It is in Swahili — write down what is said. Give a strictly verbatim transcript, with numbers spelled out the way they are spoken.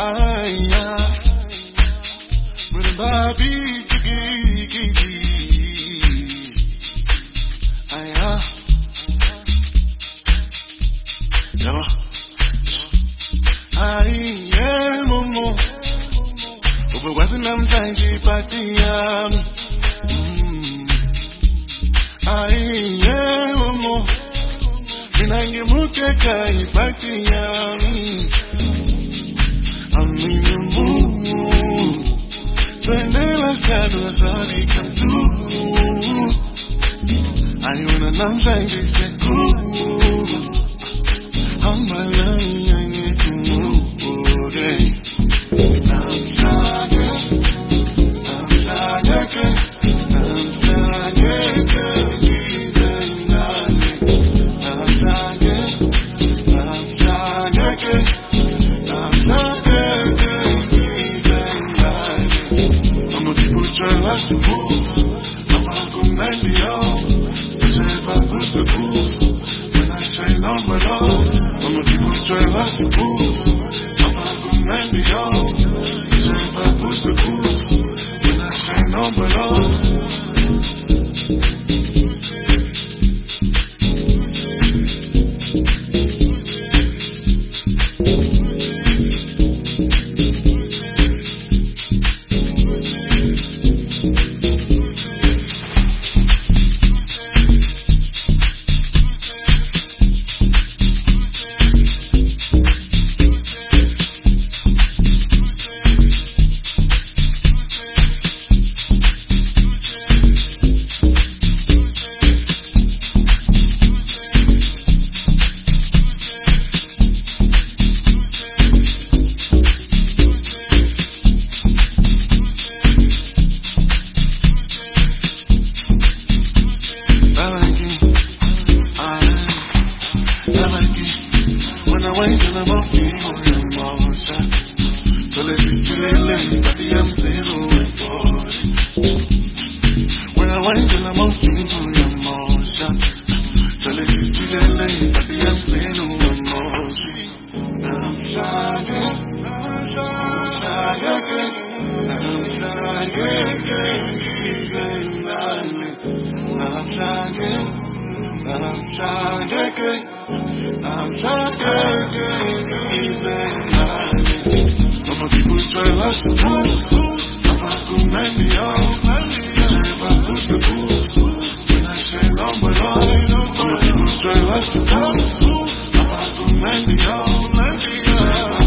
Aya, baby, aya, yeah, aya, momo. Ube wasn't I'm trying to party, um, aya, momo. Minange muke kai party, um. I'm in the mood. So never got no sorry come through. I wanna know that you said cool. I'm my love, I need to move. Okay. I'm trying, I'm trying, I'm trying, please and darling. I'm trying, I'm trying, I'm trying. I suppose I'm not gonna let me out. Si j'avais pas plus de pouce, when I shine on my love, I'm a people drive, I suppose I'm not gonna let me out. Si j'avais pas plus de pouce, when I shine on my love. I suppose I'm not gonna let me out.